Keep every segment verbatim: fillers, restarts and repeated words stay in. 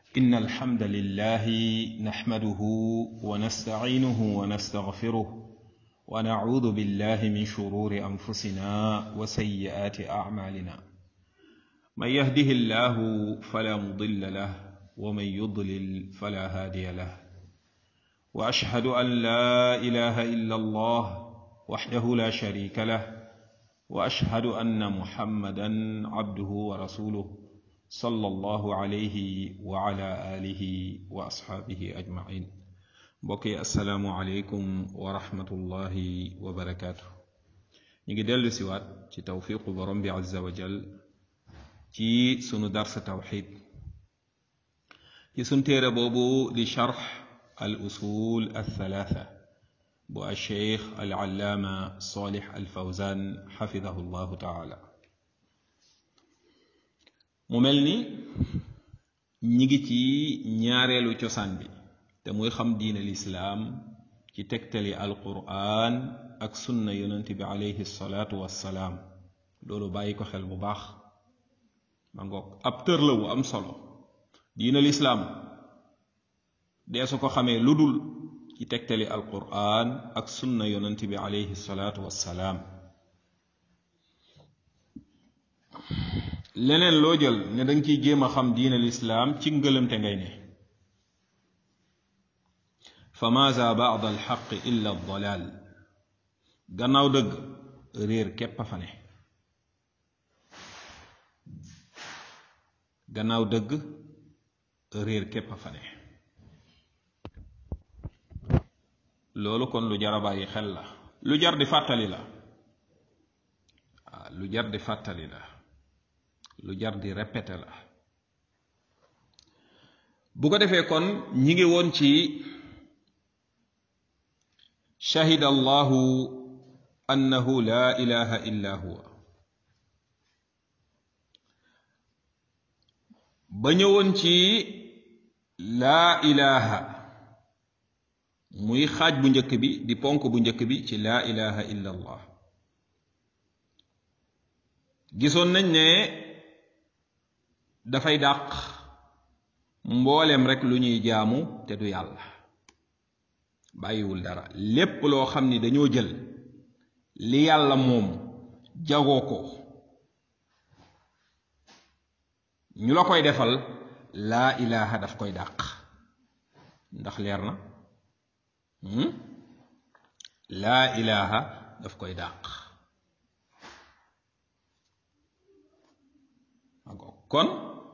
إن الحمد لله نحمده ونستعينه ونستغفره ونعوذ بالله من شرور أنفسنا وسيئات أعمالنا من يهده الله فلا مضل له ومن يضلل فلا هادي له وأشهد أن لا إله إلا الله وحده لا شريك له وأشهد أن محمدا عبده ورسوله صلى الله عليه وعلى آله وأصحابه أجمعين بقي السلام عليكم ورحمة الله وبركاته نيجي دلو سوات تي توفيق برم عز وجل تي سنو درس توحيد تي سنتير بوبو دي شرح الأصول الثلاثة بو الشيخ العلامة صالح الفوزان حفظه الله تعالى mu mel ni ñi ngi ci ñaareelu cosaan bi te muy xam diine lislaam ci tegtali alquran ak sunna yonent bi alayhi salaatu wassalaam loolu bàyyi ko xel bu baax ma ngoog ab tër la wu am solo diine lislaam dee su ko xamee lu dul ci tegtali alquran ak sunna yonent bi alayhi salaatu wassalaam leneen loo jël ne danga ciy jéem a xam diine lislaam ci ngëlëmte ngay ne fa maaza baada alxaq illa aldalaal gannaaw dëgg réer képp a fa ne gannaaw dëgg réer képp a fa ne loolu kon lu jar a bàyyi xel la lu jar di fàttali la lu jar di fàttali la lu jar di répété la bu ko defee kon ñi ngi woon ci shahida allahu annahu la ilaha illa huwa ba ñëwoon ci laa ilaha muy xaaj bu njëkk bi di ponk bu njëkk bi ci laa ilaha illa allah gisoon nañ ne dafay dàq mboolem rek lu ñuy jaamu te du yàlla bàyyiwul dara lépp loo xam ni dañoo jël li yàlla moom jagoo ko ñu la koy defal laa ilaha daf koy dàq ndax leer na laa ilaha daf koy dàq kon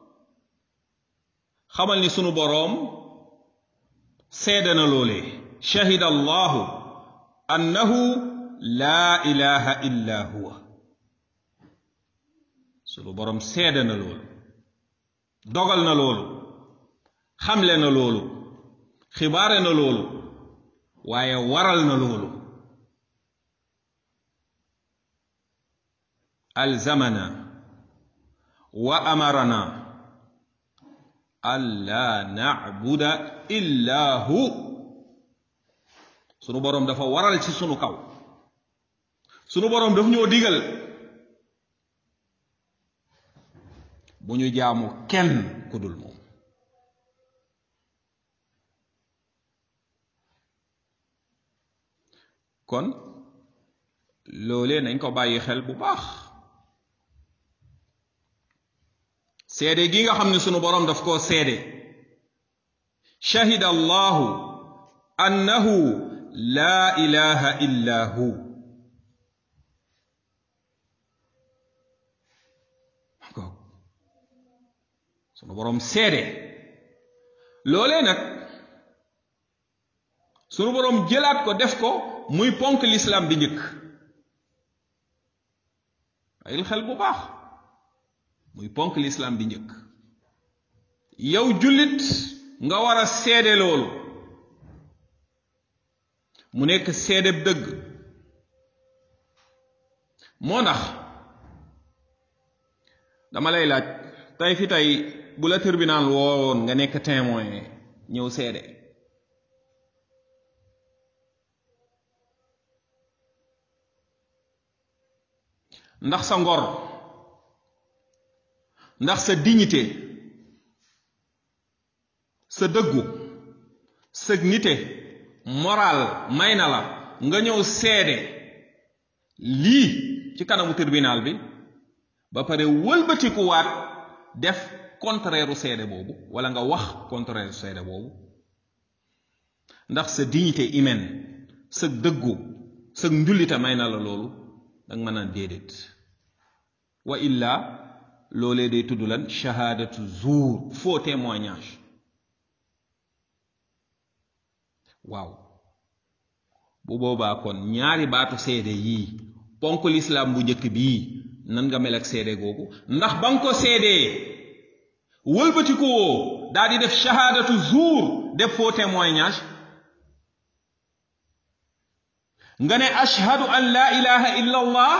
xamal ni sunu boroom seede na loolee shahida allahu annahu laa ilaha illa huwa sunu boroom seede na loolu dogal na loolu xamle na loolu xibaare na loolu waaye waral na loolu alzamana wa amarana alla na'buda illa hu sunu boroom dafa waral ci sunu kaw sunu boroom daf ñoo digal bu ñu jaamu kenn ku dul moom kon loolee nañ ko bàyyi xel bu baax seede gi nga xam ne sunu boroom daf koo seede shahida allahu annahu laa ilaha illa hu sunu boroom seede loolee nag sunu boroom jëlaat ko def ko muy ponk lislaam bi njëkk ayil xel bu baax muy ponk lislaam bi njëkk yow jullit nga war a seede loolu mu nekk seedeb dëgg moo ndax dama lay laaj tey fi tey bu la tribunal woowoon nga nekk témoin ñëw seede ndax sa ngor ndax sa dignité sa dëggu sa nite moral may na la nga ñëw seede lii ci kanamu tribunal bi ba pare wëlbatikuwaat def contraire u seede boobu wala nga wax contraire u seede boobu ndax sa dignité humaine sa dëggu sa njullite may na la loolu danga mën a déedéet wa illa loolee day tudd lan shahadatu zuur faux témoignage waaw bu boobaa kon ñaari baatu seede yii ponk lislaam bu njëkk bii nan nga mel ak seede googu ndax ba nga ko seedee wëlbati ko woo daal di def shahadatu zuur def faux témoignage nga ne ashhadu an la ilaha illa allah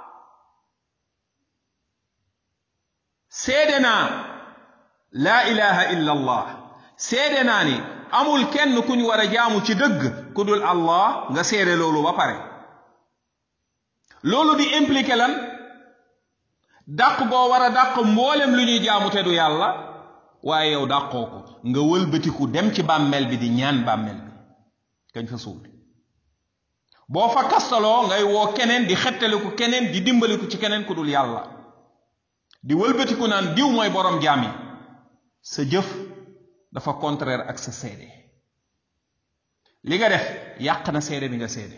seede naa la ilaha illa allah seede naa ni amul kenn kuñ war a jaamu ci dëgg ku dul allah nga seede loolu ba pare loolu di impliqué lan dàq goo war a dàq mboolem lu ñuy jaamu te du yàlla waaye yow dàqoo ko nga wëlbatiku dem ci bàmmeel bi di ñaan bàmmeel bi kañ fa suul boo fa kastaloo ngay woo keneen di xettaliku keneen di dimbaliku ci keneen ku dul yàlla di wëlbatiku naan diw mooy borom jaam yi sa jëf dafa contraire ak sa seede li nga def yàq na seede bi nga seede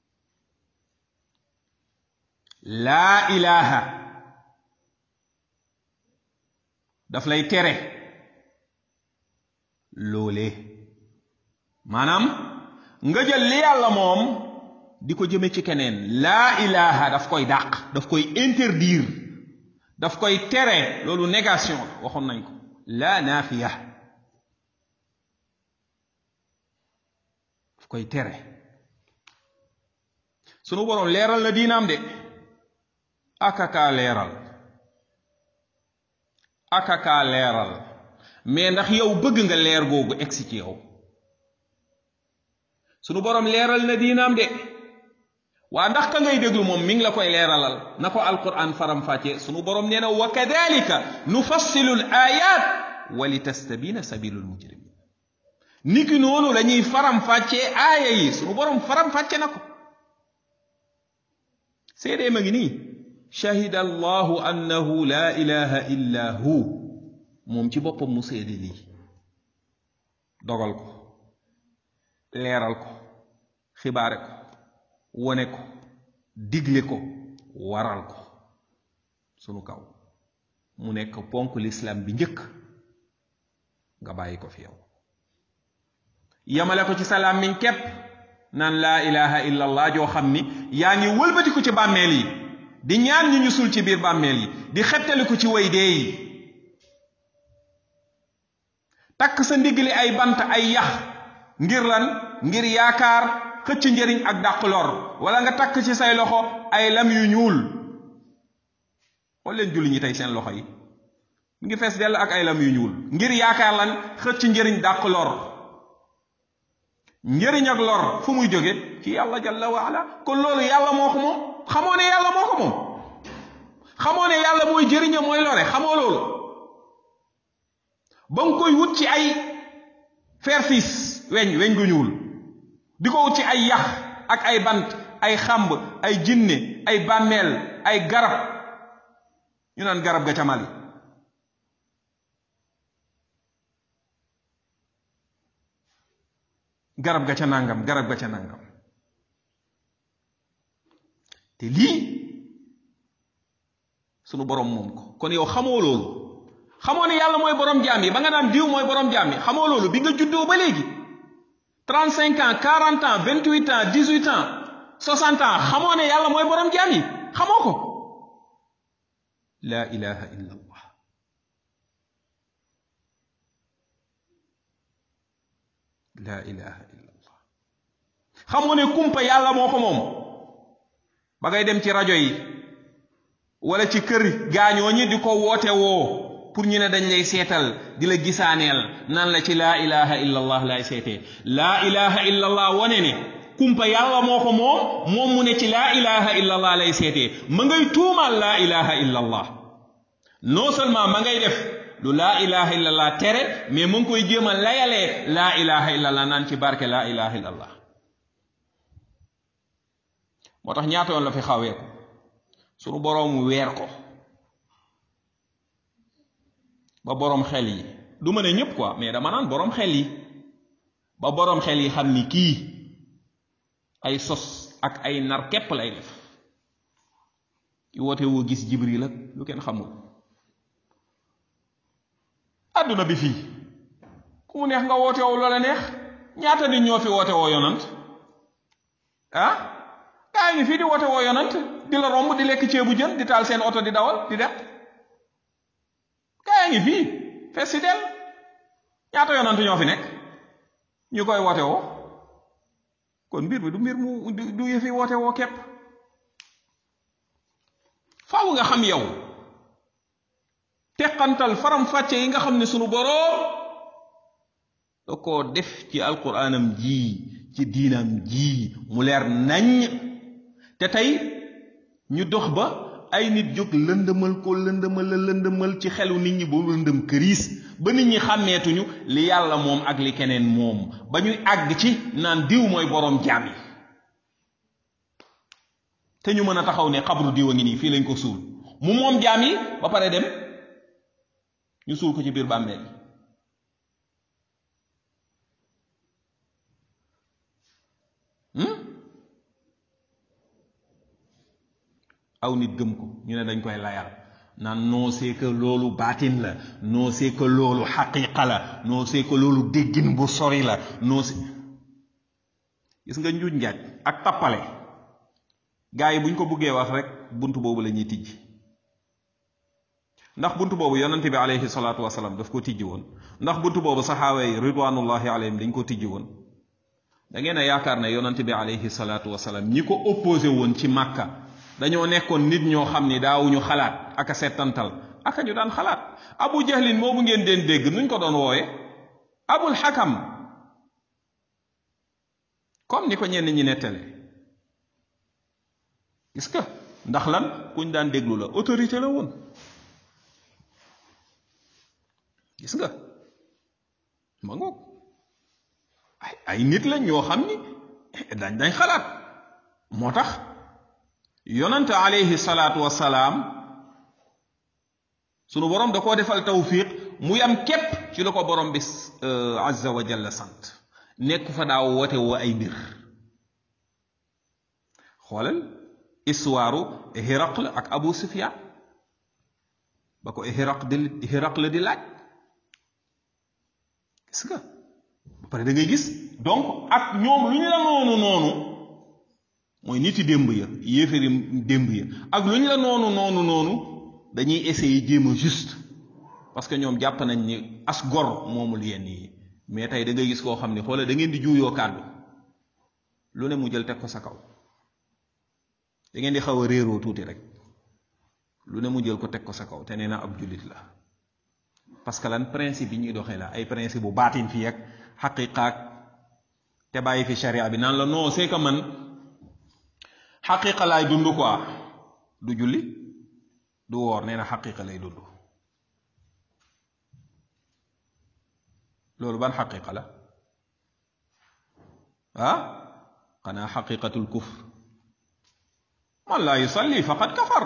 laa ilaha daf lay tere loolee maanaam nga jël li yàlla moom di ko jëme ci keneen laa ilaha daf koy dàq daf koy interdire daf koy tere loolu négation la waxoon nañ ko laa naafiya daf koy tere sunu boroom leeral na diinaam de akakaa leeral akakaa leeral mais ndax yow bëgg nga leer googu egsi ci yow sunu boroom leeral na diinaam de waa ndax ka ngay déglu moom mi ngi la koy leeralal na ko alquran faram fàcce sunu boroom nee na wa kadalika nufassilu l ayat wa litastabina sabilul mujrimin niki noonu la ñuy faram fàcce aaya yi sunu boroom faram fàcce na ko seedee ma ngi nii shahida allahu annahu la ilaha illa hu moom ci boppam mu seede lii dogal ko leeral ko xibaare ko wone ko digle ko waral ko sunu kaw mu nekk ponk l'islam bi njëkk nga bàyyi ko fi yow yamale ko ci salaam miñ képp naan laa ilaha illa allah joo xam ni yaa ngi wëlbati ko ci bàmmeel yi di ñaan ñu ñu sul ci biir bàmmeel yi di xettali ko ci way dee yi takk sa ndigli ay bant ay yax ngir lan ngir yaakaar xëcc njëriñ ak dàq lor wala nga takk ci say loxo ay lam yu ñuul xool leen julli ñi tey seen loxo yi mi ngi fees dell ak ay lam yu ñuul ngir yaakaar lan xëcc njëriñ dàq lor njëriñ ak lor fu muy jóge ci yàlla jalla wa ala kon loolu yàlla moo ko moom xamoo ne yàlla moo ko moom xamoo ne yàlla mooy jëriña mooy lore xamoo loolu ba nga koy wut ci ay fersis weñ weñ gu ñuul di ko wut ci ay yax ak ay bant ay xamb ay jinne ay bàmmeel ay garab ñu naan garab ga ca Mali garab ga ca nangam garab ga ca nangam te lii sunu borom moom ko kon yow xamoo loolu xamoo ne yàlla mooy borom jaam yi ba nga naan diw mooy borom jaam yi xamoo loolu bi nga juddoo ba léegi trente-cinq ans quarante ans vingt-huit ans dix-huit ans soixante ans xamoo ne yàlla mooy borom jaam yi xamoo ko la ilaha illa allah la ilaha illa allah xamoo ne kumpa yàlla moo ko moom ba ngay dem ci rajo yi wala ci kër gaañoo ñi di ko woote woo pour ñu ne dañ lay seetal di la gisaaneel naan la ci laa ilaha illa allah lay seetee laa ilaha illa allah wane ne kumpa yàlla moo ko moom moom mu ne ci laa ilaha illa allah lay seetee ma ngay tuumaal laa ilaha illa allah non seulement ma ngay def lu laa ilaha illallah tere mais mu ngi koy jéem a layalee laa ilaha illallah naan ci barke laa ilaha illallah. moo tax ñaata yoon la fi xawee ko sunu boroom weer ko ba boroom xel yi du ma ne ñëpp quoi mais dama naan boroom xel yi ba boroom xel yi xam ni kii ay sos ak ay nar képp lay def ki woote woo gis Jibril ak lu kenn xamul. àdduna bi fii ku mu neex nga woote woo loola neex ñaata nit ñoo fi woote woo yonant ah gaa ngi fii di woote woo yonant di la romb di lekk ceebu jën di taal seen oto di dawal di dem gaa ngi fii fees si del ñaata yonant ñoo fi nekk ñu koy woote woo kon mbir mi du mbir mu du yëfi woote woo képp faaw nga xam yow teqantal faram fàcce yi nga xam ne sunu boroom da koo def ci alquraanam ji ci diinam ji mu leer nañ te tey ñu dox ba ay nit jóg lëndëmal ko lëndëmal la lëndëmal ci xelu nit ñi ba lëndëm këriis ba nit ñi xàmmeetuñu li yàlla moom ak li keneen moom ba ñuy àgg ci naan diw mooy boroom jaam yi te ñu mën a taxaw ne xabru diw a ngi nii fii lañ ko suul mu moom jaam yi ba pare dem ñu suul ko ci biir bàmmeel aw nit gëm ko ñu ne dañ koy layal naan non c'est que loolu baatin la non c'est que loolu xaqiqa la non c'est que loolu déggin bu sori la non c'est gis nga njuuj njaaj ak tappale gaa yi buñ ko buggee wax rek bunt boobu la ñuy tijj ndax bunt boobu yonante bi alayhi salaatu wasalaam daf ko tijji woon ndax bunt boobu saxaaba yi ridwanullahi alayhim dañ ko tijji woon da ngeen a yaakaar ne yonante bi alayhi salaatu wasalaam ñi ko opposé woon ci màkka dañoo nekkoon nit ñoo xam ni daawuñu xalaat aka settantal aka ñu daan xalaat abu jahlin moomu ngeen deen dégg nuñ ko doon wooye abul xakam comme ni ko ñenn ñi nettale gis nga ndax lan kuñ daan déglu la autorité la woon gis nga ma ngoog ay ay nit lañ ñoo xam ni dañ dañ xalaat moo tax yonante alayhi salaatu wasalaam sunu borom da koo defal tawfiq mu yam képp ci la ko borom bi azza wa jalla sant nekk fa daaw woote woo ay mbir xoolal histoire Hiraql ak Abu Sufyan ba ko Hiraq di Hiraql di laaj gis nga ba pare da ngay gis donc ak ñoom lu ñu la noonu noonu mooy niti démb ya yéefari démb ya ak lu ñu la noonu noonu noonu dañuy essayer jéem a juste parce que ñoom jàpp nañ ni as gor moomul yenn yi mais tey da ngay gis koo xam ne xoola da ngeen di juuyoo kàddu lu ne mu jël teg ko sa kaw da ngeen di xaw a réeroo tuuti rek lu ne mu jël ko teg ko sa kaw te nee na ab jullit la parce que lan principe yi ñuy doxee la ay principe bu baatin fii ak xaqiqaak te bàyyi fi sharia bi naan la non c'est que man xaqiqa laay dund quoi du julli du woor nee na xaqiqa lay dund loolu ban xaqiqa la ah xanaa xaqiqatul kufr man laa yusalli faqad kafar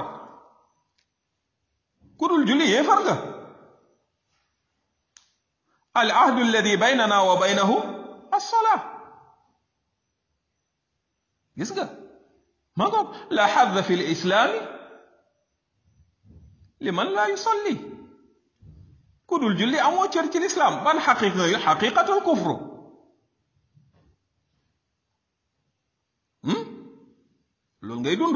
ku dul julli yéefar nga al ahdu alladi baynana wa baynahu as-salaa gis nga ma ngoog la xadda fi lislaami liman laa yusalli ku dul julli amoo cër ci lislaam ban xaqiqa yu xaqiqatul kufru loolu ngay dund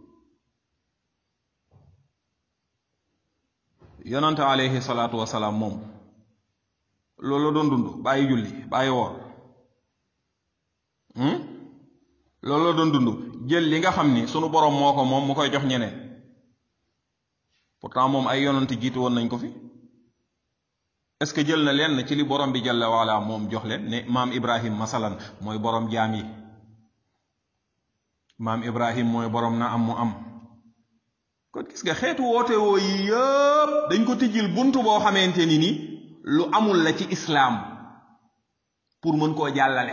yonante alayhi salaatu wasalaam moom loolu la doon dund bàyyi julli bàyyi woor loolu la doon dund jël li nga xam ni sunu boroom moo ko moom mu koy jox ñeneen pourtant moom ay yonante jiitu woon nañ ko fi est-ce que jël na leen ci li borom bi jalla waala moom jox leen ne maam Ibrahim masalan mooy borom jaam yi maam Ibrahim mooy borom na am mu am kon gis nga xeetu woote woo yi yëpp dañ ko tijjil buntu boo xamante ni ni lu amul la ci islaam pour mën koo jàllale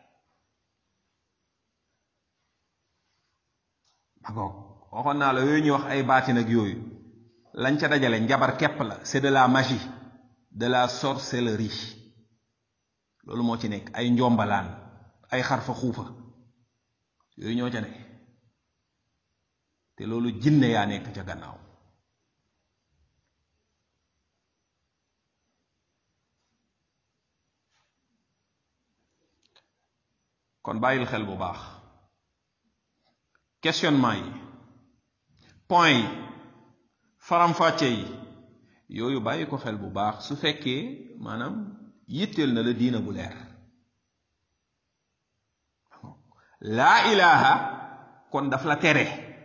bagoog waxoon naa la yooyu ñuy wax ay baatin ak yooyu lañ ca dajale njabar képp la c'est de la magie de la sorcellerie loolu moo ci nekk ay njombalaan ay xarfa xuufa yooyu ñoo ca nekk te loolu jinne yaa nekk ca gannaaw kon bàyyil xel bu baax questionnement yi point yi faram-fàcce yi yooyu bàyyi ko xel bu baax su fekkee maanaam yitteel na la diina bu leer laa ilaha kon daf la tere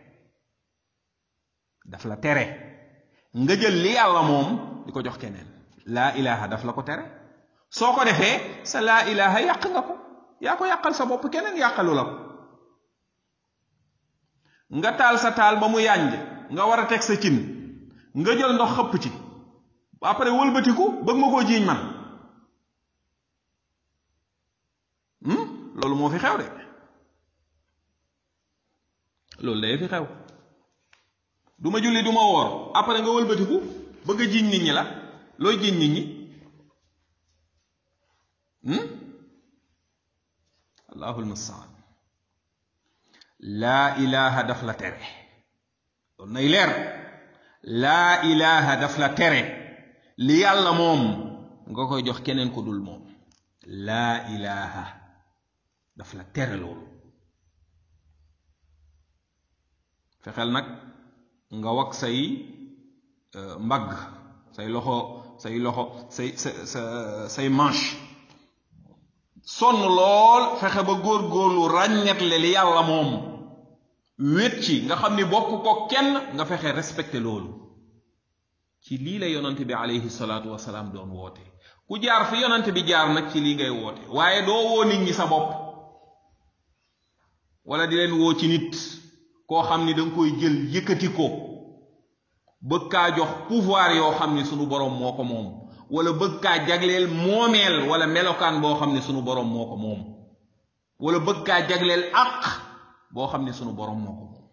daf la tere nga jël li yàlla moom di ko jox keneen laa ilaha daf la ko tere soo ko defee sa laa ilaha yàq nga ko yaa ko yàqal sa bopp keneen yàqalu la ko nga taal sa taal ba mu yànj nga war a teg sa cin nga jël ndox xëpp ci après wëlbatiku bëgg ma koo jiiñ man loolu moo fi xew de loolu day fi xew du ma julli du ma woor après nga wëlbatiku bëgg a jiiñ nit ñi la looy jiiñ nit ñi allahul mustaan laa ilaha daf la tere loolu nay leer laa ilaha daf la tere li yàlla moom nga koy jox keneen ko dul moom laa ilaha daf la tere loolu fexeel nag nga wag say mbagg say loxo say loxo say sa sa say manche sonn lool fexe ba góor-góorlu ràññetle li yàlla moom wét ci nga xam ni bokk ko kenn nga fexe respecté loolu ci lii la yonant bi alayhi salaatu wasalaam doon woote ku jaar fi yonant bi jaar nag ci lii ngay woote waaye doo woo nit ñi sa bopp wala di leen woo ci nit koo xam ni danga koy jël yëkkati ko bëgg kaa jox pouvoir yoo xam ni sunu boroom moo ko moom wala bëgg kaa jagleel moomeel wala melokaan boo xam ni sunu boroom moo ko moom wala bëgg kaa jagleel àq boo xam ni sunu boroom moo ko moom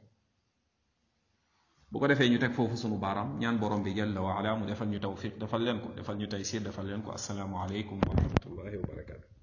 bu ko defee ñu teg foofu sunu baaraam ñaan borom bi jalla wa ala mu defal ñu tawfiq defal leen ko defal ñu taysir defal leen ko assalaamu aleykum wa rahmatullahi wa barakatu